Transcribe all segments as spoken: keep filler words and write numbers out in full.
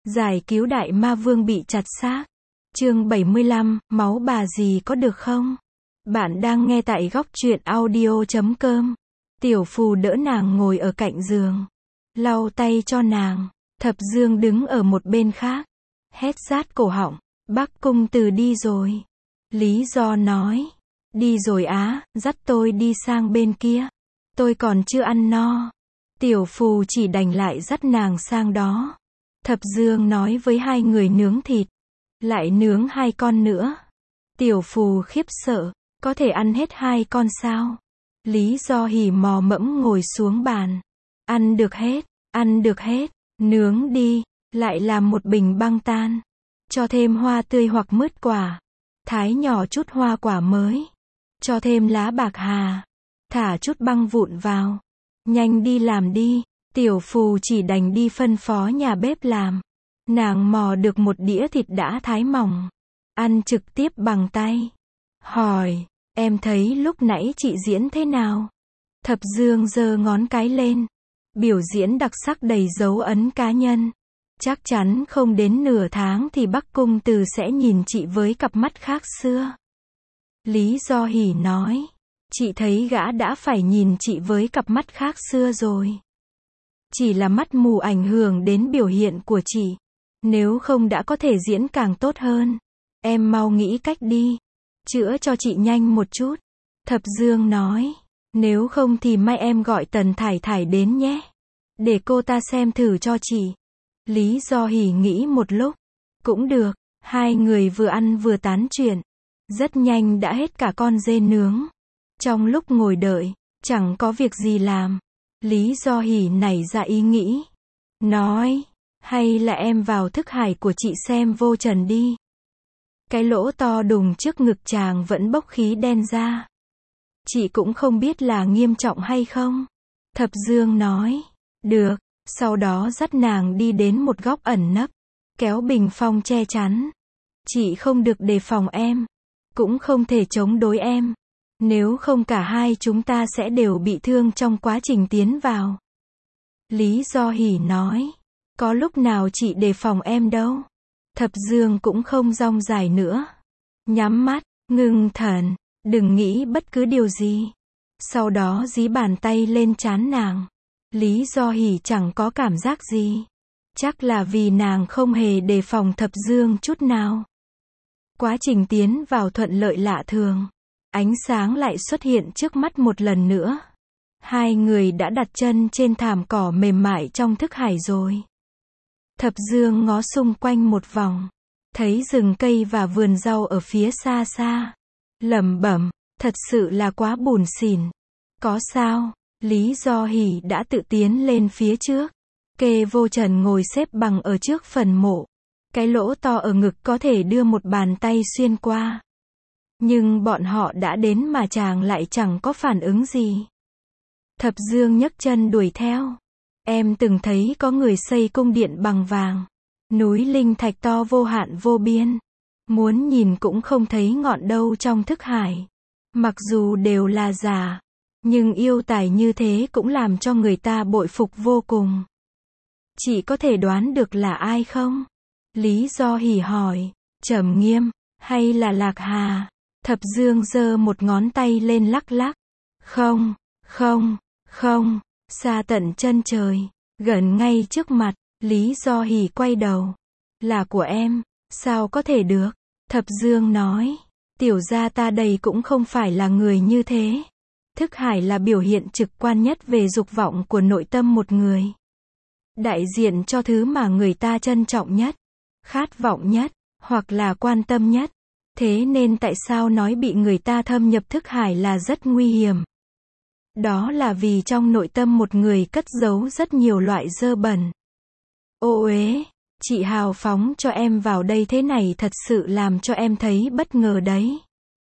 Giải cứu đại ma vương bị chặt xác. Chương bảy mươi lăm, máu bà gì có được không? Bạn đang nghe tại góc truyện audio chấm com. Tiểu Phù đỡ nàng ngồi ở cạnh giường, lau tay cho nàng. Thập Dương đứng ở một bên khác, hét rát cổ họng. Bắc Cung Từ đi rồi. Lý Do nói. Đi rồi á, dắt tôi đi sang bên kia. Tôi còn chưa ăn no. Tiểu Phù chỉ đành lại dắt nàng sang đó. Thập Dương nói với hai người nướng thịt, lại nướng hai con nữa. Tiểu Phù khiếp sợ, có thể ăn hết hai con sao? Lý Do hỉ mò mẫm ngồi xuống bàn. Ăn được hết, ăn được hết, nướng đi, lại làm một bình băng tan. Cho thêm hoa tươi hoặc mứt quả. Thái nhỏ chút hoa quả mới. Cho thêm lá bạc hà. Thả chút băng vụn vào. Nhanh đi làm đi. Tiểu Phù chỉ đành đi phân phó nhà bếp làm. Nàng mò được một đĩa thịt đã thái mỏng. Ăn trực tiếp bằng tay. Hỏi, em thấy lúc nãy chị diễn thế nào? Thập Dương giơ ngón cái lên. Biểu diễn đặc sắc đầy dấu ấn cá nhân. Chắc chắn không đến nửa tháng thì Bắc Cung Từ sẽ nhìn chị với cặp mắt khác xưa. Lý Do hỉ nói. Chị thấy gã đã phải nhìn chị với cặp mắt khác xưa rồi. Chỉ là mắt mù ảnh hưởng đến biểu hiện của chị. Nếu không đã có thể diễn càng tốt hơn. Em mau nghĩ cách đi. Chữa cho chị nhanh một chút. Thập Dương nói. Nếu không thì mai em gọi Tần Thải Thải đến nhé. Để cô ta xem thử cho chị. Lý Do hỉ nghĩ một lúc. Cũng được. Hai người vừa ăn vừa tán chuyện. Rất nhanh đã hết cả con dê nướng. Trong lúc ngồi đợi, chẳng có việc gì làm. Lý Do hỉ nảy ra ý nghĩ. Nói, hay là em vào thức hải của chị xem Vô Trần đi. Cái lỗ to đùng trước ngực chàng vẫn bốc khí đen ra. Chị cũng không biết là nghiêm trọng hay không. Thập Dương nói, được, sau đó dắt nàng đi đến một góc ẩn nấp. Kéo bình phong che chắn. Chị không được đề phòng em. Cũng không thể chống đối em. Nếu không cả hai chúng ta sẽ đều bị thương trong quá trình tiến vào. Lý Do hỉ nói. Có lúc nào chị đề phòng em đâu. Thập Dương cũng không rong dài nữa. Nhắm mắt, ngưng thần, đừng nghĩ bất cứ điều gì. Sau đó dí bàn tay lên trán nàng. Lý Do hỉ chẳng có cảm giác gì. Chắc là vì nàng không hề đề phòng Thập Dương chút nào. Quá trình tiến vào thuận lợi lạ thường. Ánh sáng lại xuất hiện trước mắt một lần nữa. Hai người đã đặt chân trên thảm cỏ mềm mại trong thức hải rồi. Thập Dương ngó xung quanh một vòng. Thấy rừng cây và vườn rau ở phía xa xa. Lẩm bẩm, thật sự là quá buồn xỉn. Có sao? Lý Do hỉ đã tự tiến lên phía trước. Kê Vô Trần ngồi xếp bằng ở trước phần mộ. Cái lỗ to ở ngực có thể đưa một bàn tay xuyên qua. Nhưng bọn họ đã đến mà chàng lại chẳng có phản ứng gì. Thập Dương nhấc chân đuổi theo. Em từng thấy có người xây cung điện bằng vàng. Núi linh thạch to vô hạn vô biên. Muốn nhìn cũng không thấy ngọn đâu trong thức hải. Mặc dù đều là giả. Nhưng yêu tài như thế cũng làm cho người ta bội phục vô cùng. Chị có thể đoán được là ai không? Lý Do hỉ hỏi. Trầm Nghiêm, hay là Lạc Hà? Thập Dương giơ một ngón tay lên lắc lắc. Không, không, không, xa tận chân trời, gần ngay trước mặt. Lý Do hỉ quay đầu. Là của em, sao có thể được? Thập Dương nói. Tiểu gia ta đây cũng không phải là người như thế. Thức hải là biểu hiện trực quan nhất về dục vọng của nội tâm một người. Đại diện cho thứ mà người ta trân trọng nhất, khát vọng nhất, hoặc là quan tâm nhất. Thế nên tại sao nói bị người ta thâm nhập thức hải là rất nguy hiểm? Đó là vì trong nội tâm một người cất giấu rất nhiều loại dơ bẩn. Ô uế, chị hào phóng cho em vào đây thế này thật sự làm cho em thấy bất ngờ đấy.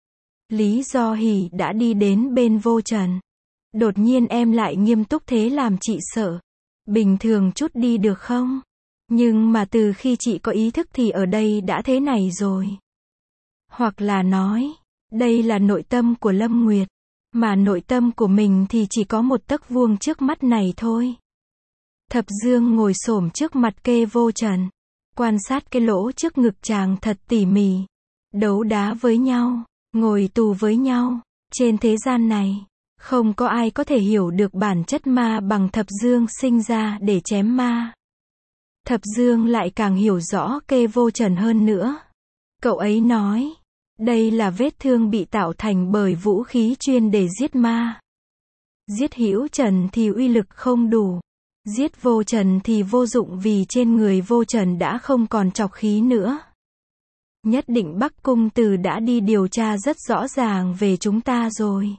Lý Do hỉ đã đi đến bên Vô Trần. Đột nhiên em lại nghiêm túc thế làm chị sợ. Bình thường chút đi được không? Nhưng mà từ khi chị có ý thức thì ở đây đã thế này rồi. Hoặc là nói, đây là nội tâm của Lâm Nguyệt. Mà nội tâm của mình thì chỉ có một tấc vuông trước mắt này thôi. Thập Dương ngồi xổm trước mặt Kê Vô Trần. quan sát cái lỗ trước ngực chàng thật tỉ mỉ. Đấu đá với nhau, ngồi tù với nhau. Trên thế gian này, không có ai có thể hiểu được bản chất ma bằng Thập Dương sinh ra để chém ma. Thập Dương lại càng hiểu rõ Kê Vô Trần hơn nữa. Cậu ấy nói, đây là vết thương bị tạo thành bởi vũ khí chuyên để giết ma. Giết Hữu Trần thì uy lực không đủ. Giết Vô Trần thì vô dụng vì trên người Vô Trần đã không còn trọc khí nữa. Nhất định Bắc Cung Từ đã đi điều tra rất rõ ràng về chúng ta rồi.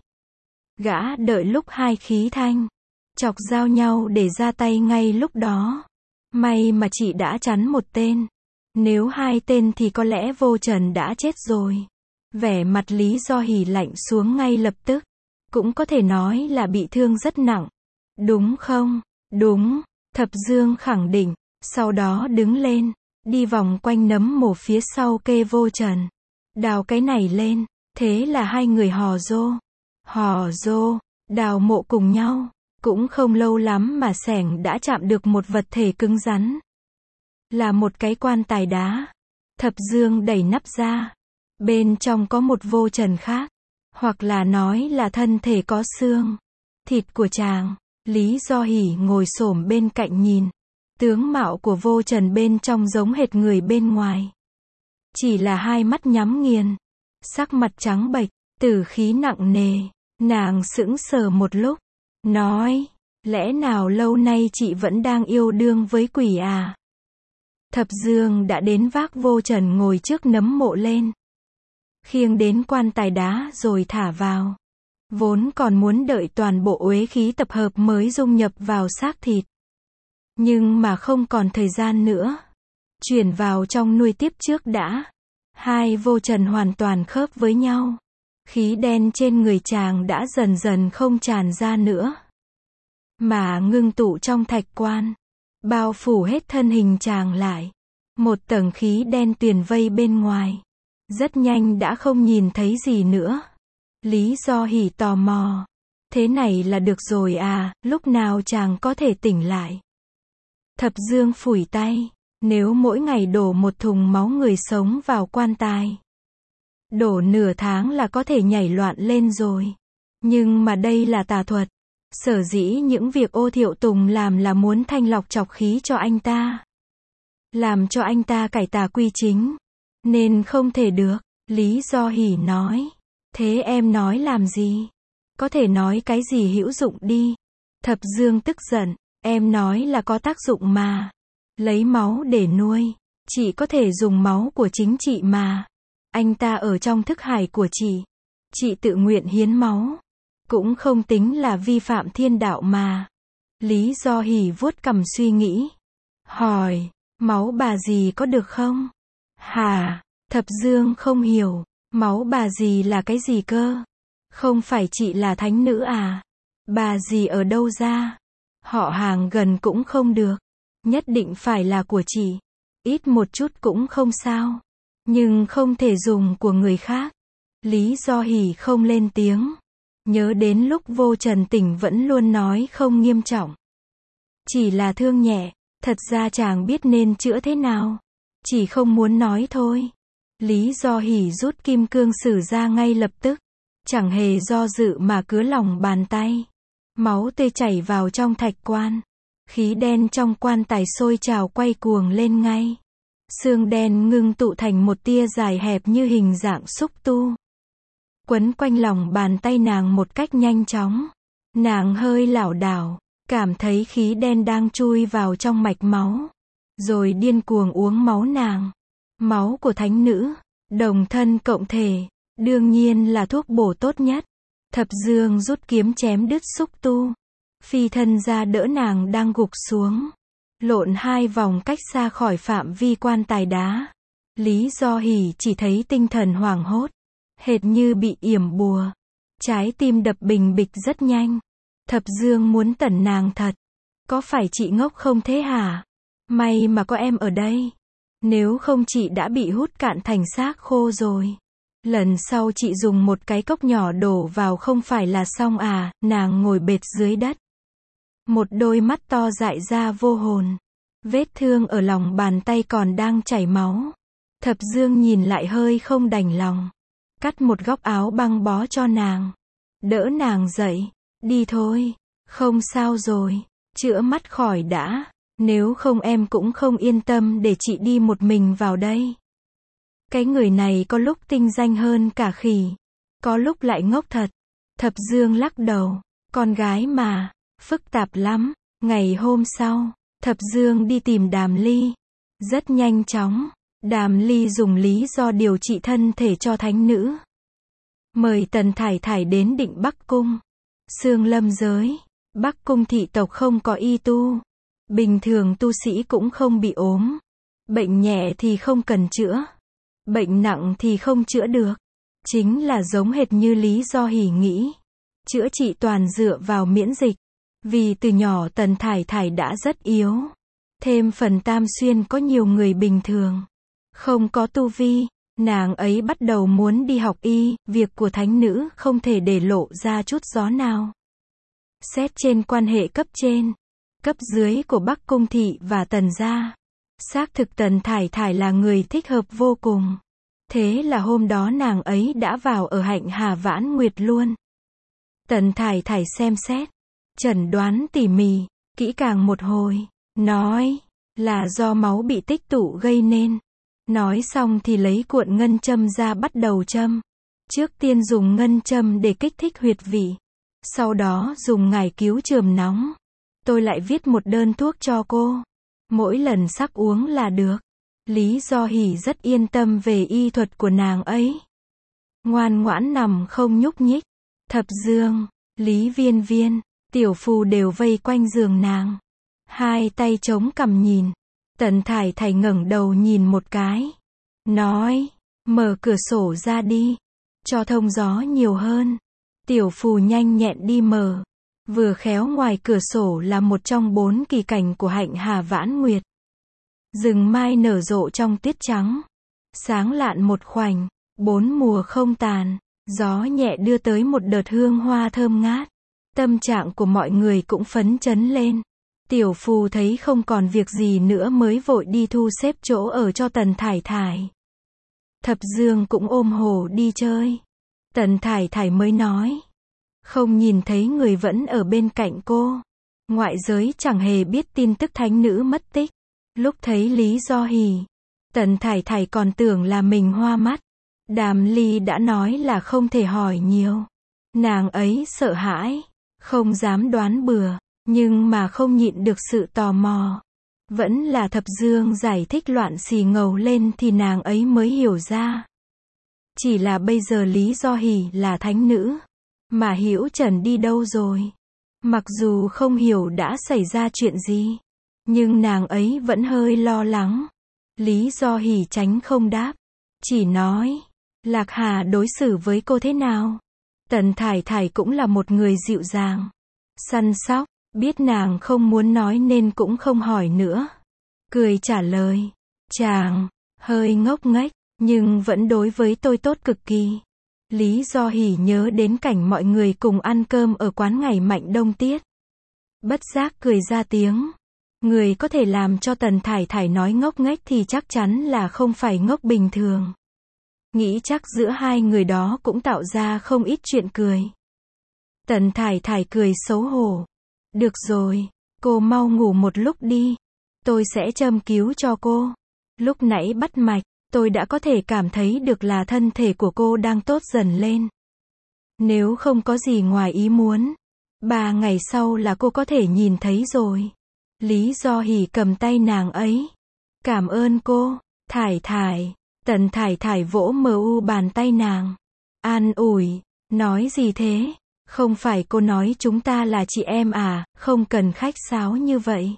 Gã đợi lúc hai khí thanh chọc giao nhau để ra tay ngay lúc đó. May mà chị đã chắn một tên. Nếu hai tên thì có lẽ Vô Trần đã chết rồi. Vẻ mặt Lý Do Hỉ lạnh xuống ngay lập tức. Cũng có thể nói là bị thương rất nặng. Đúng không? Đúng. Thập Dương khẳng định. Sau đó đứng lên. Đi vòng quanh nấm mồ phía sau Kê Vô Trần. Đào cái này lên. Thế là hai người hò rô. Hò rô. Đào mộ cùng nhau. Cũng không lâu lắm mà xẻng đã chạm được một vật thể cứng rắn. Là một cái quan tài đá. Thập Dương đẩy nắp ra. Bên trong có một Vô Trần khác. Hoặc là nói là thân thể có xương, thịt của chàng. Lý Do Hỉ ngồi xổm bên cạnh nhìn. Tướng mạo của Vô Trần bên trong giống hệt người bên ngoài. Chỉ là hai mắt nhắm nghiền. Sắc mặt trắng bệch, tử khí nặng nề. Nàng sững sờ một lúc. Nói, lẽ nào lâu nay chị vẫn đang yêu đương với quỷ à? Thập Dương đã đến vác Vô Trần ngồi trước nấm mộ lên. Khiêng đến quan tài đá rồi thả vào. Vốn còn muốn đợi toàn bộ uế khí tập hợp mới dung nhập vào xác thịt. Nhưng mà không còn thời gian nữa. Chuyển vào trong nuôi tiếp trước đã. Hai Vô Trần hoàn toàn khớp với nhau. Khí đen trên người chàng đã dần dần không tràn ra nữa. Mà ngưng tụ trong thạch quan. Bao phủ hết thân hình chàng lại. Một tầng khí đen tuyền vây bên ngoài. Rất nhanh đã không nhìn thấy gì nữa. Lý Do Hỉ tò mò. Thế này là được rồi à, lúc nào chàng có thể tỉnh lại? Thập Dương phủi tay. Nếu mỗi ngày đổ một thùng máu người sống vào quan tài. Đổ nửa tháng là có thể nhảy loạn lên rồi. Nhưng mà đây là tà thuật. Sở dĩ những việc Ô Thiệu Tùng làm là muốn thanh lọc trọc khí cho anh ta. Làm cho anh ta cải tà quy chính. Nên không thể được. Lý Do Hỉ nói. Thế em nói làm gì? Có thể nói cái gì hữu dụng đi. Thập Dương tức giận. Em nói là có tác dụng mà. Lấy máu để nuôi. Chị có thể dùng máu của chính chị mà. Anh ta ở trong thức hải của chị. Chị tự nguyện hiến máu. Cũng không tính là vi phạm thiên đạo mà. Lý Do Hỉ vuốt cằm suy nghĩ. Hỏi. Máu bà dì có được không? Hả? Thập Dương không hiểu. Máu bà dì là cái gì cơ? Không phải chị là thánh nữ à? Bà dì ở đâu ra? Họ hàng gần cũng không được. Nhất định phải là của chị. Ít một chút cũng không sao. Nhưng không thể dùng của người khác. Lý Do Hỉ không lên tiếng. Nhớ đến lúc Vô Trần tỉnh vẫn luôn nói không nghiêm trọng. Chỉ là thương nhẹ. Thật ra chàng biết nên chữa thế nào. Chỉ không muốn nói thôi. Lý Do Hỉ rút kim cương sử ra ngay lập tức. Chẳng hề do dự mà cứa lòng bàn tay. Máu tươi chảy vào trong thạch quan. Khí đen trong quan tài sôi trào quay cuồng lên ngay. Xương đen ngưng tụ thành một tia dài hẹp như hình dạng xúc tu. Quấn quanh lòng bàn tay nàng một cách nhanh chóng. Nàng hơi lảo đảo. Cảm thấy khí đen đang chui vào trong mạch máu. Rồi điên cuồng uống máu nàng. Máu của thánh nữ. Đồng thân cộng thể. Đương nhiên là thuốc bổ tốt nhất. Thập Dương rút kiếm chém đứt xúc tu. Phi thân ra đỡ nàng đang gục xuống. Lộn hai vòng cách xa khỏi phạm vi quan tài đá. Lý Do Hỉ chỉ thấy tinh thần hoảng hốt. Hệt như bị yểm bùa. Trái tim đập bình bịch rất nhanh. Thập Dương muốn tẩn nàng thật. Có phải chị ngốc không thế hả? May mà có em ở đây. Nếu không chị đã bị hút cạn thành xác khô rồi. Lần sau chị dùng một cái cốc nhỏ đổ vào không phải là xong à? Nàng ngồi bệt dưới đất. Một đôi mắt to dại ra vô hồn. Vết thương ở lòng bàn tay còn đang chảy máu. Thập Dương nhìn lại hơi không đành lòng. Cắt một góc áo băng bó cho nàng. Đỡ nàng dậy. Đi thôi. Không sao rồi. Chữa mắt khỏi đã. Nếu không em cũng không yên tâm để chị đi một mình vào đây. Cái người này có lúc tinh danh hơn cả khỉ. Có lúc lại ngốc thật. Thập Dương lắc đầu. Con gái mà. Phức tạp lắm. Ngày hôm sau, Thập Dương đi tìm Đàm Ly. Rất nhanh chóng, Đàm Ly dùng lý do điều trị thân thể cho thánh nữ. Mời Tần Thải Thải đến Định Bắc Cung. Xương Lâm giới, Bắc Cung thị tộc không có y tu. Bình thường tu sĩ cũng không bị ốm. Bệnh nhẹ thì không cần chữa. Bệnh nặng thì không chữa được. Chính là giống hệt như lý do Hỉ nghĩ. Chữa trị toàn dựa vào miễn dịch. Vì từ nhỏ Tần Thải Thải đã rất yếu. Thêm phần Tam Xuyên có nhiều người bình thường. Không có tu vi. Nàng ấy bắt đầu muốn đi học y. Việc của thánh nữ không thể để lộ ra chút gió nào. Xét trên quan hệ cấp trên, cấp dưới của Bắc Cung thị và Tần gia. Xác thực Tần Thải Thải là người thích hợp vô cùng. Thế là hôm đó nàng ấy đã vào ở Hạnh Hà Vãn Nguyệt luôn. Tần Thải Thải xem xét. Chẩn đoán tỉ mỉ, kỹ càng một hồi, nói là do máu bị tích tụ gây nên. Nói xong thì lấy cuộn ngân châm ra bắt đầu châm. Trước tiên dùng ngân châm để kích thích huyệt vị. Sau đó dùng ngải cứu chườm nóng. Tôi lại viết một đơn thuốc cho cô. Mỗi lần sắc uống là được. Lý Do Hỉ rất yên tâm về y thuật của nàng ấy. Ngoan ngoãn nằm không nhúc nhích. Thập Dương, Lý Viên Viên, Tiểu Phù đều vây quanh giường nàng. Hai tay chống cằm nhìn. Tần Thải Thải ngẩng đầu nhìn một cái. Nói, mở cửa sổ ra đi. Cho thông gió nhiều hơn. Tiểu Phù nhanh nhẹn đi mở. Vừa khéo ngoài cửa sổ là một trong bốn kỳ cảnh của Hạnh Hà Vãn Nguyệt. Rừng mai nở rộ trong tiết trắng. Sáng lạn một khoảnh. Bốn mùa không tàn. Gió nhẹ đưa tới một đợt hương hoa thơm ngát. Tâm trạng của mọi người cũng phấn chấn lên. Tiểu Phù thấy không còn việc gì nữa mới vội đi thu xếp chỗ ở cho Tần Thải Thải. Thập Dương cũng ôm Hồ đi chơi. Tần Thải Thải mới nói. Không nhìn thấy người vẫn ở bên cạnh cô. Ngoại giới chẳng hề biết tin tức thánh nữ mất tích. Lúc thấy Lý Do Hỉ, Tần Thải Thải còn tưởng là mình hoa mắt. Đàm Ly đã nói là không thể hỏi nhiều. Nàng ấy sợ hãi. Không dám đoán bừa, nhưng mà không nhịn được sự tò mò. Vẫn là Thập Dương giải thích loạn xì ngầu lên thì nàng ấy mới hiểu ra. Chỉ là bây giờ Lý Do Hỉ là thánh nữ, mà Hữu Trần đi đâu rồi? Mặc dù không hiểu đã xảy ra chuyện gì, nhưng nàng ấy vẫn hơi lo lắng. Lý Do Hỉ tránh không đáp, chỉ nói, Lạc Hà đối xử với cô thế nào? Tần Thải Thải cũng là một người dịu dàng, săn sóc, biết nàng không muốn nói nên cũng không hỏi nữa. Cười trả lời, chàng, hơi ngốc nghếch, nhưng vẫn đối với tôi tốt cực kỳ. Lý Do Hỉ nhớ đến cảnh mọi người cùng ăn cơm ở quán ngày Mạnh Đông Tiết. Bất giác cười ra tiếng. Người có thể làm cho Tần Thải Thải nói ngốc nghếch thì chắc chắn là không phải ngốc bình thường. Nghĩ chắc giữa hai người đó cũng tạo ra không ít chuyện cười. Tần Thải Thải cười xấu hổ. Được rồi, cô mau ngủ một lúc đi. Tôi sẽ châm cứu cho cô. Lúc nãy bắt mạch, tôi đã có thể cảm thấy được là thân thể của cô đang tốt dần lên. Nếu không có gì ngoài ý muốn, ba ngày sau là cô có thể nhìn thấy rồi. Lý Do Hỉ cầm tay nàng ấy. Cảm ơn cô, Thải Thải. Tần Thải Thải vỗ mờ u bàn tay nàng. An ủi, nói gì thế? Không phải cô nói chúng ta là chị em à, không cần khách sáo như vậy.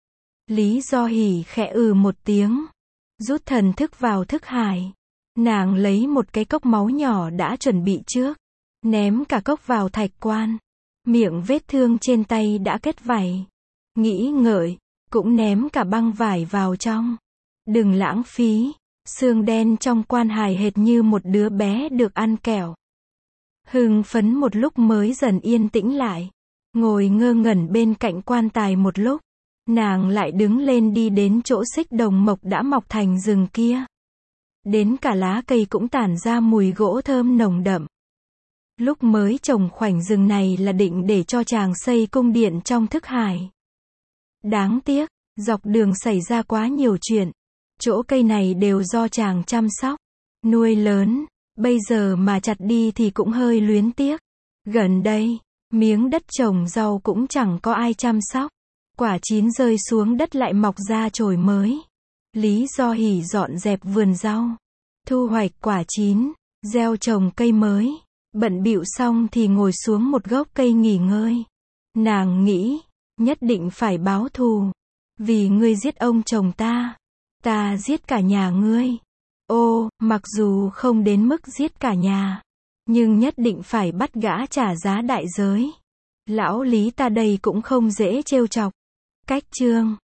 Lý Do Hỉ khẽ ừ một tiếng. Rút thần thức vào thức hải. Nàng lấy một cái cốc máu nhỏ đã chuẩn bị trước. Ném cả cốc vào thạch quan. Miệng vết thương trên tay đã kết vảy. Nghĩ ngợi, cũng ném cả băng vải vào trong. Đừng lãng phí. Xương đen trong quan hài hệt như một đứa bé được ăn kẹo. Hưng phấn một lúc mới dần yên tĩnh lại. Ngồi ngơ ngẩn bên cạnh quan tài một lúc. Nàng lại đứng lên đi đến chỗ xích đồng mộc đã mọc thành rừng kia. Đến cả lá cây cũng tản ra mùi gỗ thơm nồng đậm. Lúc mới trồng khoảnh rừng này là định để cho chàng xây cung điện trong thức hải. Đáng tiếc, dọc đường xảy ra quá nhiều chuyện. Chỗ cây này đều do chàng chăm sóc, nuôi lớn, bây giờ mà chặt đi thì cũng hơi luyến tiếc. Gần đây, miếng đất trồng rau cũng chẳng có ai chăm sóc. Quả chín rơi xuống đất lại mọc ra chồi mới. Lý Do Hỉ dọn dẹp vườn rau, thu hoạch quả chín, gieo trồng cây mới. Bận bịu xong thì ngồi xuống một gốc cây nghỉ ngơi. Nàng nghĩ, nhất định phải báo thù. Vì ngươi giết ông chồng ta, ta giết cả nhà ngươi. Ô, mặc dù không đến mức giết cả nhà, nhưng nhất định phải bắt gã trả giá đại giới. Lão Lý ta đây cũng không dễ trêu chọc. Cách chương